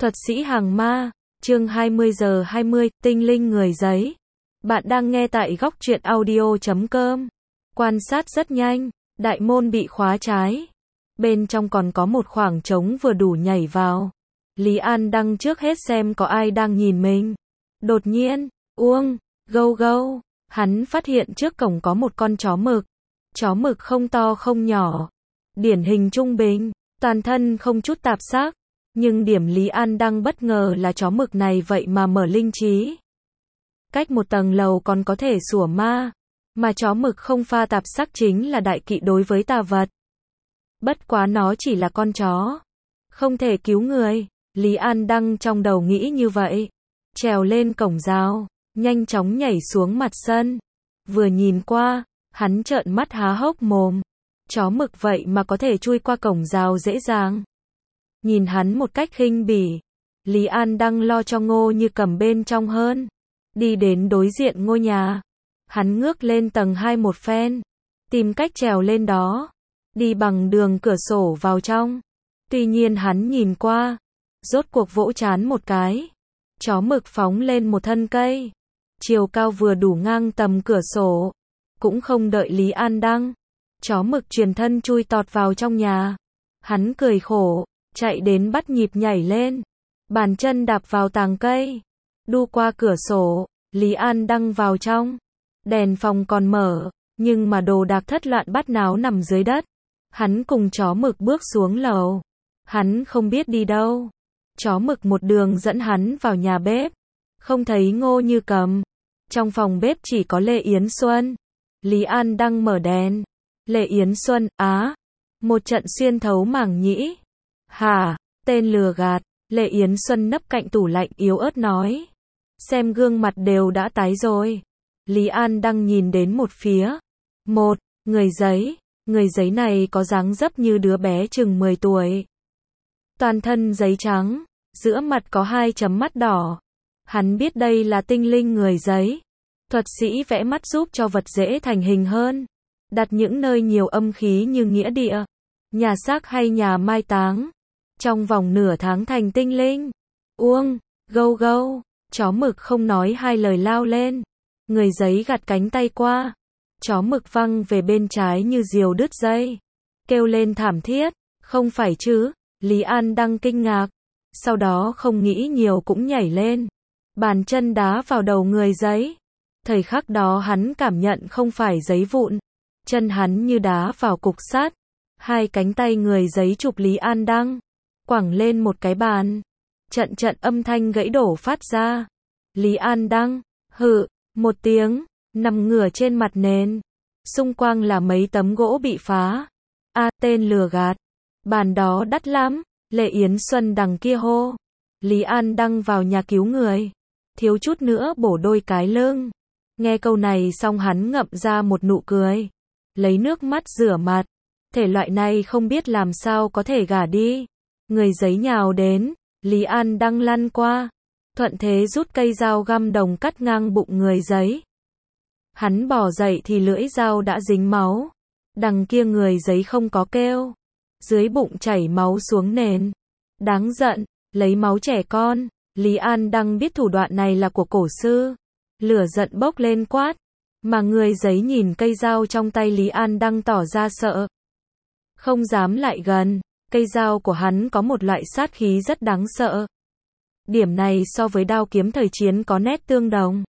Thuật sĩ hàng ma, chương 20:20, tinh linh người giấy. Bạn đang nghe tại góc truyện audio.com. Quan sát rất nhanh, đại môn bị khóa trái. Bên trong còn có một khoảng trống vừa đủ nhảy vào. Lý An đăng trước hết xem có ai đang nhìn mình. Đột nhiên, uông, gâu gâu, hắn phát hiện trước cổng có một con chó mực. Chó mực không to không nhỏ, điển hình trung bình, toàn thân không chút tạp sắc. Nhưng điểm Lý An đăng bất ngờ là chó mực này vậy mà mở linh trí. Cách một tầng lầu còn có thể sủa ma, mà chó mực không pha tạp sắc chính là đại kỵ đối với tà vật. Bất quá nó chỉ là con chó, không thể cứu người. Lý An đăng trong đầu nghĩ như vậy. Trèo lên cổng rào, nhanh chóng nhảy xuống mặt sân. Vừa nhìn qua, hắn trợn mắt há hốc mồm. Chó mực vậy mà có thể chui qua cổng rào dễ dàng. Nhìn hắn một cách khinh bỉ, Lý An đăng lo cho Ngô Như Cầm bên trong hơn. Đi đến đối diện ngôi nhà, hắn ngước lên tầng 2 một phen, tìm cách trèo lên đó, đi bằng đường cửa sổ vào trong. Tuy nhiên hắn nhìn qua, rốt cuộc vỗ trán một cái. Chó mực phóng lên một thân cây, chiều cao vừa đủ ngang tầm cửa sổ. Cũng không đợi Lý An đăng, chó mực truyền thân chui tọt vào trong nhà. Hắn cười khổ, chạy đến bắt nhịp nhảy lên, bàn chân đạp vào tàng cây, đu qua cửa sổ. Lý An đăng vào trong, đèn phòng còn mở, nhưng mà đồ đạc thất loạn bát náo nằm dưới đất. Hắn cùng chó mực bước xuống lầu, hắn không biết đi đâu. Chó mực một đường dẫn hắn vào nhà bếp, không thấy Ngô Như Cầm. Trong phòng bếp chỉ có Lê Yến Xuân. Lý An đăng mở đèn. Lê Yến Xuân, á, một trận xuyên thấu màng nhĩ. Hả, tên lừa gạt. Lê Yến Xuân nấp cạnh tủ lạnh yếu ớt nói. Xem gương mặt đều đã tái rồi. Lý An đăng nhìn đến một phía. Một, người giấy. Người giấy này có dáng dấp như đứa bé chừng 10 tuổi. Toàn thân giấy trắng, giữa mặt có 2 chấm mắt đỏ. Hắn biết đây là tinh linh người giấy. Thuật sĩ vẽ mắt giúp cho vật dễ thành hình hơn. Đặt những nơi nhiều âm khí như nghĩa địa, nhà xác hay nhà mai táng. Trong vòng nửa tháng thành tinh linh. Uông, gâu gâu, chó mực không nói hai lời lao lên. Người giấy gạt cánh tay qua. Chó mực văng về bên trái như diều đứt dây. Kêu lên thảm thiết. Không phải chứ, Lý An đăng kinh ngạc. Sau đó không nghĩ nhiều cũng nhảy lên. Bàn chân đá vào đầu người giấy. Thời khắc đó hắn cảm nhận không phải giấy vụn. Chân hắn như đá vào cục sắt. Hai cánh tay người giấy chụp Lý An đăng, quẳng lên một cái bàn. Trận trận âm thanh gãy đổ phát ra. Lý An đăng, hự, một tiếng, nằm ngửa trên mặt nền. Xung quanh là mấy tấm gỗ bị phá. Tên lừa gạt. Bàn đó đắt lắm. Lê Yến Xuân đằng kia hô. Lý An đăng vào nhà cứu người. Thiếu chút nữa bổ đôi cái lưng. Nghe câu này xong hắn ngậm ra một nụ cười. Lấy nước mắt rửa mặt. Thể loại này không biết làm sao có thể gả đi. Người giấy nhào đến. Lý An đăng lăn qua. Thuận thế rút cây dao găm đồng cắt ngang bụng người giấy. Hắn bò dậy thì lưỡi dao đã dính máu. Đằng kia người giấy không có kêu. Dưới bụng chảy máu xuống nền. Đáng giận, lấy máu trẻ con. Lý An đăng biết thủ đoạn này là của cổ sư. Lửa giận bốc lên quát. Mà người giấy nhìn cây dao trong tay Lý An đăng tỏ ra sợ. Không dám lại gần. Cây dao của hắn có một loại sát khí rất đáng sợ. Điểm này so với đao kiếm thời chiến có nét tương đồng.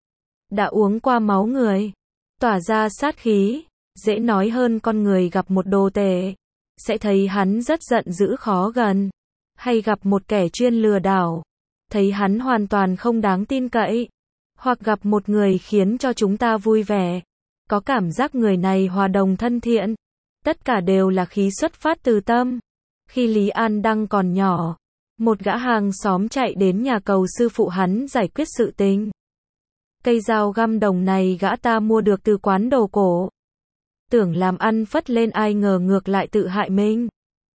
Đã uống qua máu người, tỏa ra sát khí, dễ nói hơn con người gặp một đồ tể. Sẽ thấy hắn rất giận dữ khó gần. Hay gặp một kẻ chuyên lừa đảo. Thấy hắn hoàn toàn không đáng tin cậy. Hoặc gặp một người khiến cho chúng ta vui vẻ. Có cảm giác người này hòa đồng thân thiện. Tất cả đều là khí xuất phát từ tâm. Khi Lý An đăng còn nhỏ, một gã hàng xóm chạy đến nhà cầu sư phụ hắn giải quyết sự tình. Cây dao găm đồng này gã ta mua được từ quán đồ cổ. Tưởng làm ăn phất lên ai ngờ ngược lại tự hại mình.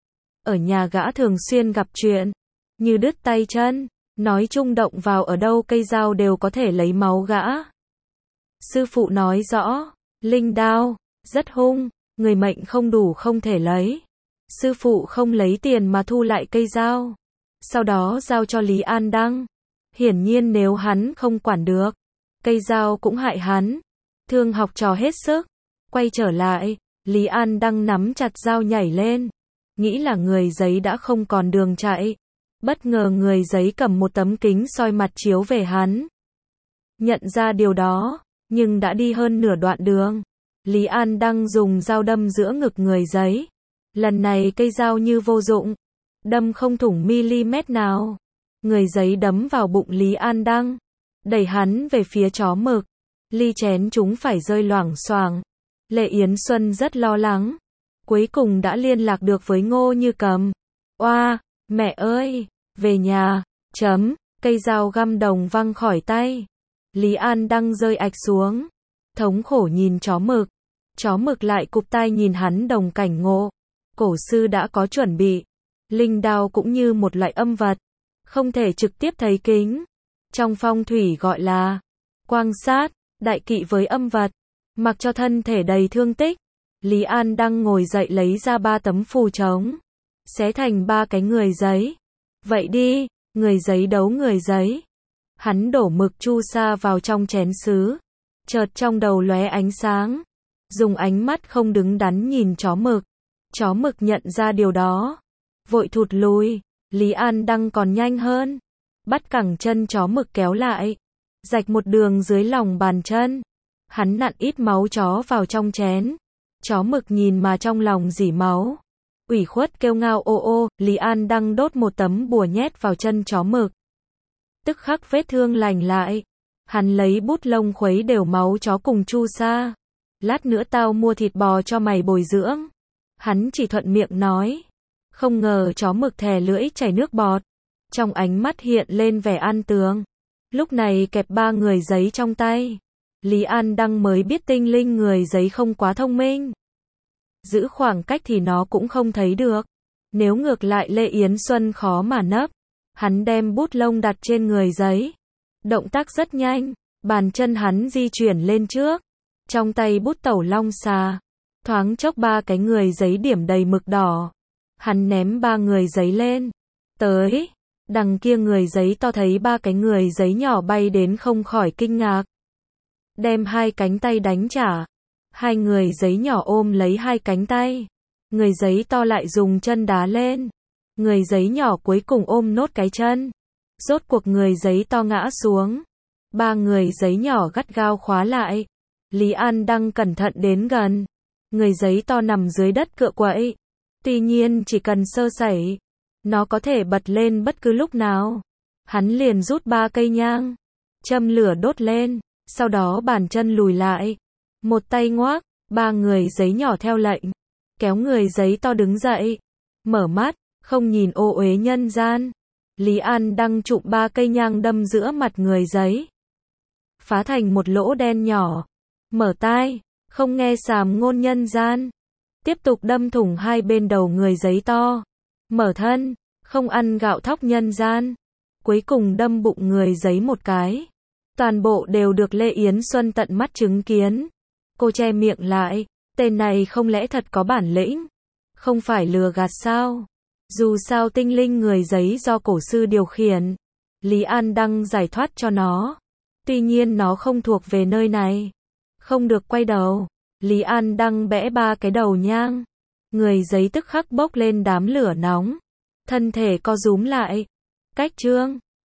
Ở nhà gã thường xuyên gặp chuyện như đứt tay chân, nói chung động vào ở đâu cây dao đều có thể lấy máu gã. Sư phụ nói rõ, linh đao, rất hung, người mệnh không đủ không thể lấy. Sư phụ không lấy tiền mà thu lại cây dao. sau đó giao cho Lý An Đăng. Hiển nhiên nếu hắn không quản được, cây dao cũng hại hắn. Thương học trò hết sức, quay trở lại, Lý An Đăng nắm chặt dao nhảy lên, nghĩ là người giấy đã không còn đường chạy. Bất ngờ người giấy cầm một tấm kính soi mặt chiếu về hắn. Nhận ra điều đó, nhưng đã đi hơn nửa đoạn đường. Lý An Đăng dùng dao đâm giữa ngực người giấy. Lần này cây dao như vô dụng, đâm không thủng mm nào. Người giấy đấm vào bụng Lý An Đăng, đẩy hắn về phía chó mực. Ly chén chúng phải rơi loảng xoảng. Lệ Yến Xuân rất lo lắng. Cuối cùng đã liên lạc được với Ngô Như Cầm. Oa, mẹ ơi, về nhà, cây dao găm đồng văng khỏi tay. Lý An Đăng rơi ạch xuống, thống khổ nhìn chó mực. Chó mực lại cụp tai nhìn hắn đồng cảnh ngộ. Cổ sư đã có chuẩn bị. Linh đao cũng như một loại âm vật, không thể trực tiếp thấy kính. Trong phong thủy gọi là quang sát, đại kỵ với âm vật. Mặc cho thân thể đầy thương tích, Lý An Đăng ngồi dậy lấy ra 3 tấm phù trống, xé thành 3 cái người giấy. Vậy đi, người giấy đấu người giấy. Hắn đổ mực chu sa vào trong chén sứ. Chợt trong đầu lóe ánh sáng, dùng ánh mắt không đứng đắn nhìn chó mực. Chó mực nhận ra điều đó, vội thụt lùi. Lý An Đăng còn nhanh hơn, bắt cẳng chân chó mực kéo lại, rạch một đường dưới lòng bàn chân. Hắn nặn ít máu chó vào trong chén. Chó mực nhìn mà trong lòng rỉ máu, ủy khuất kêu ngao ô ô. Lý An Đăng đốt một tấm bùa nhét vào chân chó mực, tức khắc vết thương lành lại. Hắn lấy bút lông khuấy đều máu chó cùng chu sa. Lát nữa tao mua thịt bò cho mày bồi dưỡng. Hắn chỉ thuận miệng nói. Không ngờ chó mực thè lưỡi chảy nước bọt, trong ánh mắt hiện lên vẻ an tường. Lúc này kẹp 3 người giấy trong tay. Lý An Đăng mới biết tinh linh người giấy không quá thông minh. Giữ khoảng cách thì nó cũng không thấy được. Nếu ngược lại Lệ Yến Xuân khó mà nấp. Hắn đem bút lông đặt trên người giấy. Động tác rất nhanh, bàn chân hắn di chuyển lên trước. Trong tay bút tẩu long xà. Thoáng chốc 3 cái người giấy điểm đầy mực đỏ. Hắn ném 3 người giấy lên. Tới, đằng kia người giấy to thấy 3 cái người giấy nhỏ bay đến không khỏi kinh ngạc. Đem 2 cánh tay đánh trả. 2 người giấy nhỏ ôm lấy 2 cánh tay. Người giấy to lại dùng chân đá lên. Người giấy nhỏ cuối cùng ôm nốt cái chân. Rốt cuộc người giấy to ngã xuống. 3 người giấy nhỏ gắt gao khóa lại. Lý An Đăng cẩn thận đến gần. Người giấy to nằm dưới đất cựa quậy. Tuy nhiên chỉ cần sơ sẩy, nó có thể bật lên bất cứ lúc nào. Hắn liền rút 3 cây nhang, châm lửa đốt lên, sau đó bàn chân lùi lại. Một tay ngoác, 3 người giấy nhỏ theo lệnh, kéo người giấy to đứng dậy, mở mắt, không nhìn ô uế nhân gian. Lý An Đăng chụp 3 cây nhang đâm giữa mặt người giấy, phá thành một lỗ đen nhỏ. Mở tai, không nghe sàm ngôn nhân gian. Tiếp tục đâm thủng 2 bên đầu người giấy to. Mở thân, không ăn gạo thóc nhân gian. Cuối cùng đâm bụng người giấy một cái. Toàn bộ đều được Lệ Yến Xuân tận mắt chứng kiến. Cô che miệng lại, tên này không lẽ thật có bản lĩnh? Không phải lừa gạt sao? Dù sao tinh linh người giấy do cổ sư điều khiển. Lý An Đăng giải thoát cho nó. Tuy nhiên nó không thuộc về nơi này. Không được quay đầu. Lý An Đăng bẽ 3 cái đầu nhang. Người giấy tức khắc bốc lên đám lửa nóng. Thân thể co rúm lại. Cách chương